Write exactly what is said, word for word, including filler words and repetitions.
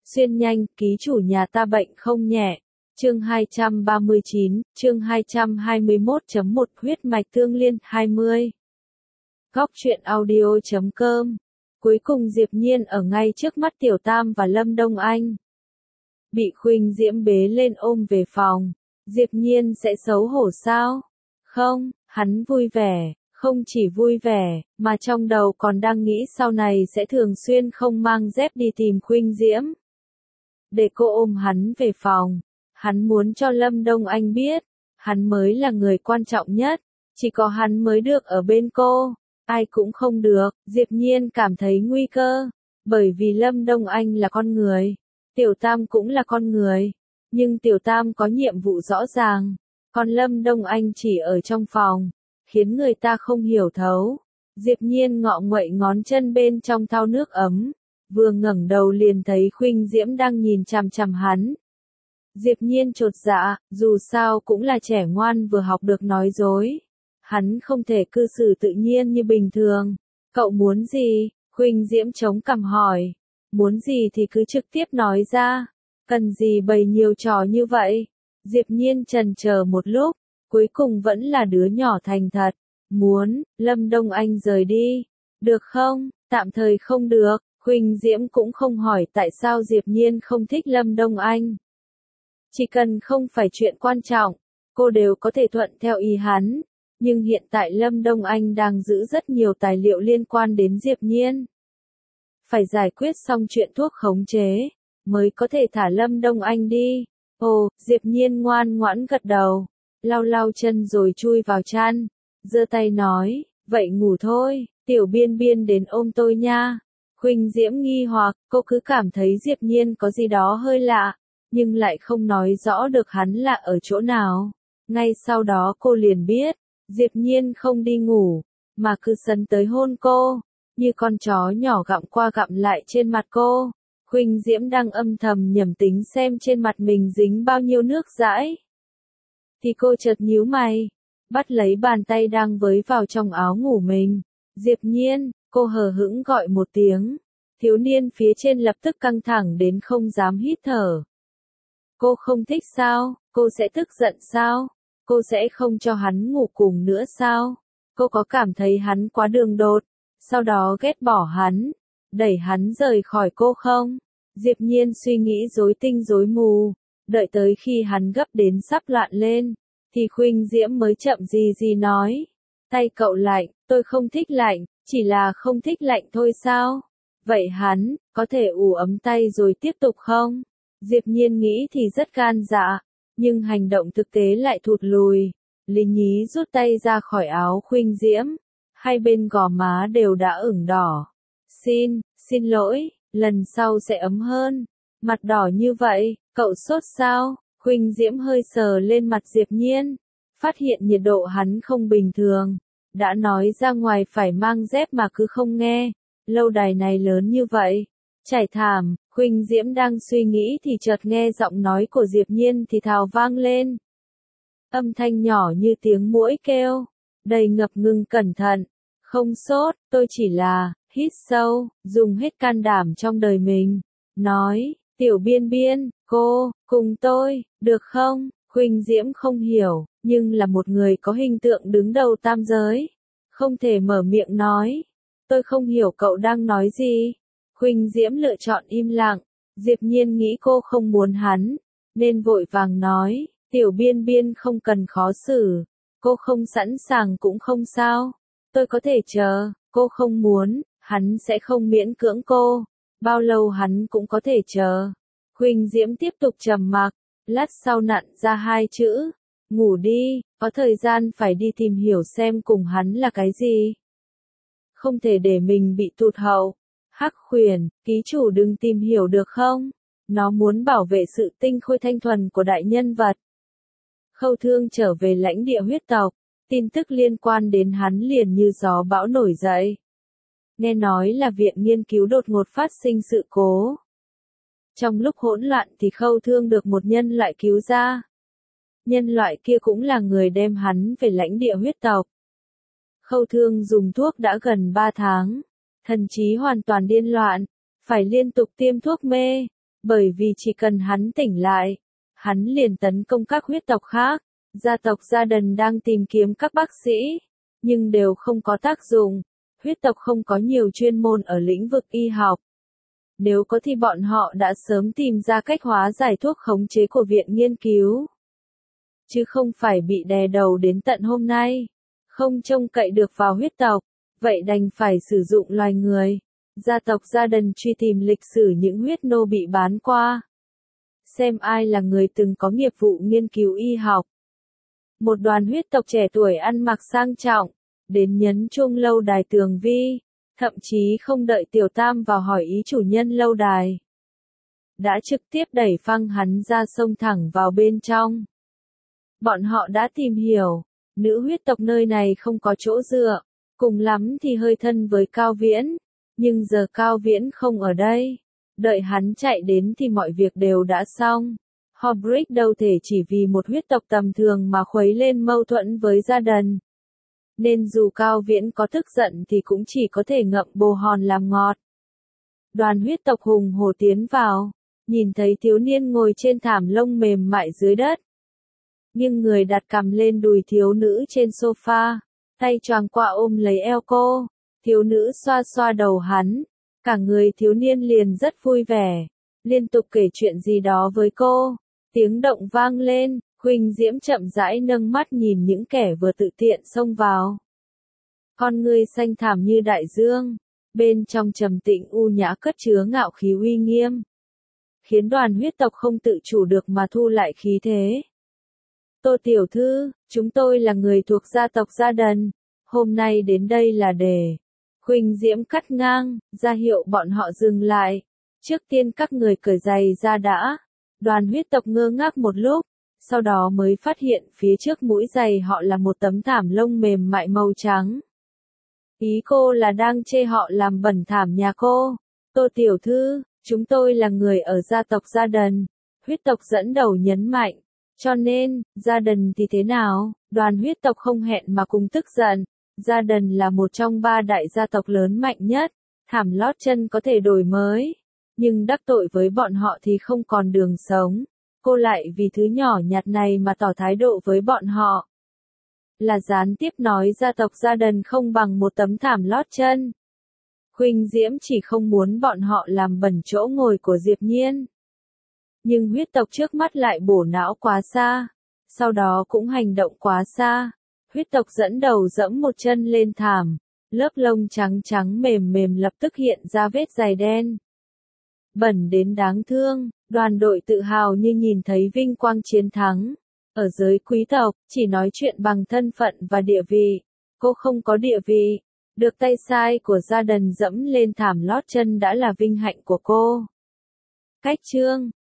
Xuyên nhanh, ký chủ nhà ta bệnh không nhẹ. Chương hai trăm ba mươi chín, chương hai trăm hai mươi mốt chấm một huyết mạch tương liên hai mươi. Góc truyện audio chấm com. Cuối cùng Diệp Nhiên ở ngay trước mắt Tiểu Tam và Lâm Đông Anh. Bị Khuynh Diễm bế lên ôm về phòng. Diệp Nhiên sẽ xấu hổ sao? Không, hắn vui vẻ, không chỉ vui vẻ, mà trong đầu còn đang nghĩ sau này sẽ thường xuyên không mang dép đi tìm Khuynh Diễm. Để cô ôm hắn về phòng. Hắn muốn cho Lâm Đông Anh biết, hắn mới là người quan trọng nhất, chỉ có hắn mới được ở bên cô, ai cũng không được. Diệp Nhiên cảm thấy nguy cơ, bởi vì Lâm Đông Anh là con người, Tiểu Tam cũng là con người, nhưng Tiểu Tam có nhiệm vụ rõ ràng, còn Lâm Đông Anh chỉ ở trong phòng, khiến người ta không hiểu thấu. Diệp Nhiên ngọ nguậy ngón chân bên trong thau nước ấm, vừa ngẩng đầu liền thấy Khuynh Diễm đang nhìn chằm chằm hắn. Diệp Nhiên chột dạ, dù sao cũng là trẻ ngoan vừa học được nói dối. Hắn không thể cư xử tự nhiên như bình thường. Cậu muốn gì? Khuynh Diễm chống cằm hỏi. Muốn gì thì cứ trực tiếp nói ra. Cần gì bày nhiều trò như vậy? Diệp Nhiên chần chờ một lúc, cuối cùng vẫn là đứa nhỏ thành thật. Muốn, Lâm Đông Anh rời đi. Được không? Tạm thời không được. Khuynh Diễm cũng không hỏi tại sao Diệp Nhiên không thích Lâm Đông Anh. Chỉ cần không phải chuyện quan trọng, cô đều có thể thuận theo ý hắn. Nhưng hiện tại Lâm Đông Anh đang giữ rất nhiều tài liệu liên quan đến Diệp Nhiên. Phải giải quyết xong chuyện thuốc khống chế, mới có thể thả Lâm Đông Anh đi. Ồ, Diệp Nhiên ngoan ngoãn gật đầu, lau lau chân rồi chui vào chăn, giơ tay nói, vậy ngủ thôi, Tiểu Biên Biên đến ôm tôi nha. Khuynh Diễm nghi hoặc, cô cứ cảm thấy Diệp Nhiên có gì đó hơi lạ, nhưng lại không nói rõ được hắn là ở chỗ nào. Ngay sau đó cô liền biết, Diệp Nhiên không đi ngủ, mà cứ sấn tới hôn cô, như con chó nhỏ gặm qua gặm lại trên mặt cô. Khuynh Diễm đang âm thầm nhẩm tính xem trên mặt mình dính bao nhiêu nước dãi. Thì cô chợt nhíu mày, bắt lấy bàn tay đang với vào trong áo ngủ mình. Diệp Nhiên, cô hờ hững gọi một tiếng. Thiếu niên phía trên lập tức căng thẳng đến không dám hít thở. Cô không thích sao? Cô sẽ tức giận sao? Cô sẽ không cho hắn ngủ cùng nữa sao? Cô có cảm thấy hắn quá đường đột, sau đó ghét bỏ hắn, đẩy hắn rời khỏi cô không? Diệp Nhiên suy nghĩ rối tinh rối mù, đợi tới khi hắn gấp đến sắp loạn lên, thì Khuynh Diễm mới chậm gì gì nói. Tay cậu lạnh, tôi không thích lạnh, chỉ là không thích lạnh thôi sao? Vậy hắn, có thể ủ ấm tay rồi tiếp tục không? Diệp Nhiên nghĩ thì rất gan dạ, nhưng hành động thực tế lại thụt lùi. Lý nhí rút tay ra khỏi áo Khuynh Diễm, hai bên gò má đều đã ửng đỏ. Xin, xin lỗi, lần sau sẽ ấm hơn. Mặt đỏ như vậy, cậu sốt sao? Khuynh Diễm hơi sờ lên mặt Diệp Nhiên, phát hiện nhiệt độ hắn không bình thường. Đã nói ra ngoài phải mang dép mà cứ không nghe, lâu đài này lớn như vậy. Trải thảm, Khuynh Diễm đang suy nghĩ thì chợt nghe giọng nói của Diệp Nhiên thì thào vang lên. Âm thanh nhỏ như tiếng muỗi kêu, đầy ngập ngừng cẩn thận. Không sốt, tôi chỉ là, hít sâu, dùng hết can đảm trong đời mình. Nói, Tiểu Biên Biên, cô, cùng tôi, được không? Khuynh Diễm không hiểu, nhưng là một người có hình tượng đứng đầu tam giới. Không thể mở miệng nói. Tôi không hiểu cậu đang nói gì. Khuynh Diễm lựa chọn im lặng, Diệp Nhiên nghĩ cô không muốn hắn, nên vội vàng nói, Tiểu Biên Biên không cần khó xử, cô không sẵn sàng cũng không sao, tôi có thể chờ, cô không muốn, hắn sẽ không miễn cưỡng cô, bao lâu hắn cũng có thể chờ. Khuynh Diễm tiếp tục trầm mặc, lát sau nặn ra hai chữ, ngủ đi, có thời gian phải đi tìm hiểu xem cùng hắn là cái gì. Không thể để mình bị tụt hậu. Hắc Khuyển, ký chủ đừng tìm hiểu được không? Nó muốn bảo vệ sự tinh khôi thanh thuần của đại nhân vật. Khâu Thương trở về lãnh địa huyết tộc, tin tức liên quan đến hắn liền như gió bão nổi dậy. Nghe nói là viện nghiên cứu đột ngột phát sinh sự cố. Trong lúc hỗn loạn thì Khâu Thương được một nhân loại cứu ra. Nhân loại kia cũng là người đem hắn về lãnh địa huyết tộc. Khâu Thương dùng thuốc đã gần ba tháng. Thần trí hoàn toàn điên loạn, phải liên tục tiêm thuốc mê, Bởi vì chỉ cần hắn tỉnh lại, hắn liền tấn công các huyết tộc khác. Gia tộc Gia Đần đang tìm kiếm các bác sĩ, nhưng đều không có tác dụng. Huyết tộc không có nhiều chuyên môn ở lĩnh vực y học. Nếu có thì bọn họ đã sớm tìm ra cách hóa giải thuốc khống chế của viện nghiên cứu. Chứ không phải bị đè đầu đến tận hôm nay. Không trông cậy được vào huyết tộc, vậy đành phải sử dụng loài người. Gia tộc Gia Đần truy tìm lịch sử những huyết nô bị bán qua. Xem ai là người từng có nghiệp vụ nghiên cứu y học. Một đoàn huyết tộc trẻ tuổi ăn mặc sang trọng, đến nhấn chuông lâu đài Tường Vi, thậm chí không đợi Tiểu Tam vào hỏi ý chủ nhân lâu đài. Đã trực tiếp đẩy phăng hắn ra sông thẳng vào bên trong. Bọn họ đã tìm hiểu, nữ huyết tộc nơi này không có chỗ dựa, cùng lắm thì hơi thân với Cao Viễn, nhưng giờ Cao Viễn không ở đây. Đợi hắn chạy đến thì mọi việc đều đã xong. Hobrick đâu thể chỉ vì một huyết tộc tầm thường mà khuấy lên mâu thuẫn với Gia Đần. Nên dù Cao Viễn có tức giận thì cũng chỉ có thể ngậm bồ hòn làm ngọt. Đoàn huyết tộc hùng hổ tiến vào, nhìn thấy thiếu niên ngồi trên thảm lông mềm mại dưới đất. Nhưng người đặt cằm lên đùi thiếu nữ trên sofa, tay choàng qua ôm lấy eo cô. Thiếu nữ xoa xoa đầu hắn, cả người thiếu niên liền rất vui vẻ, liên tục kể chuyện gì đó với cô. Tiếng động vang lên, Khuynh Diễm chậm rãi nâng mắt nhìn những kẻ vừa tự tiện xông vào. Con ngươi xanh thẳm như đại dương, bên trong trầm tĩnh u nhã cất chứa ngạo khí uy nghiêm, khiến đoàn huyết tộc không tự chủ được mà thu lại khí thế. Tô tiểu thư, chúng tôi là người thuộc gia tộc Gia Đần, hôm nay đến đây là để... Khuynh Diễm cắt ngang, ra hiệu bọn họ dừng lại. Trước tiên các người cởi giày ra đã. Đoàn huyết tộc ngơ ngác một lúc, sau đó mới phát hiện phía trước mũi giày họ là một tấm thảm lông mềm mại màu trắng. Ý cô là đang chê họ làm bẩn thảm nhà cô. Tô tiểu thư, chúng tôi là người ở gia tộc Gia Đần. Huyết tộc dẫn đầu nhấn mạnh. Cho nên, Gia Đần thì thế nào? Đoàn huyết tộc không hẹn mà cùng tức giận. Gia Đần là một trong ba đại gia tộc lớn mạnh nhất, thảm lót chân có thể đổi mới, nhưng đắc tội với bọn họ thì không còn đường sống. Cô lại vì thứ nhỏ nhặt này mà tỏ thái độ với bọn họ. Là gián tiếp nói gia tộc Gia Đần không bằng một tấm thảm lót chân. Khuynh Diễm chỉ không muốn bọn họ làm bẩn chỗ ngồi của Diệp Nhiên. Nhưng huyết tộc trước mắt lại bổ não quá xa, sau đó cũng hành động quá xa. Huyết tộc dẫn đầu dẫm một chân lên thảm, lớp lông trắng trắng mềm mềm lập tức hiện ra vết dày đen. Bẩn đến đáng thương, đoàn đội tự hào như nhìn thấy vinh quang chiến thắng. Ở giới quý tộc, chỉ nói chuyện bằng thân phận và địa vị. Cô không có địa vị, được tay sai của Gia Đần dẫm lên thảm lót chân đã là vinh hạnh của cô. Cách chương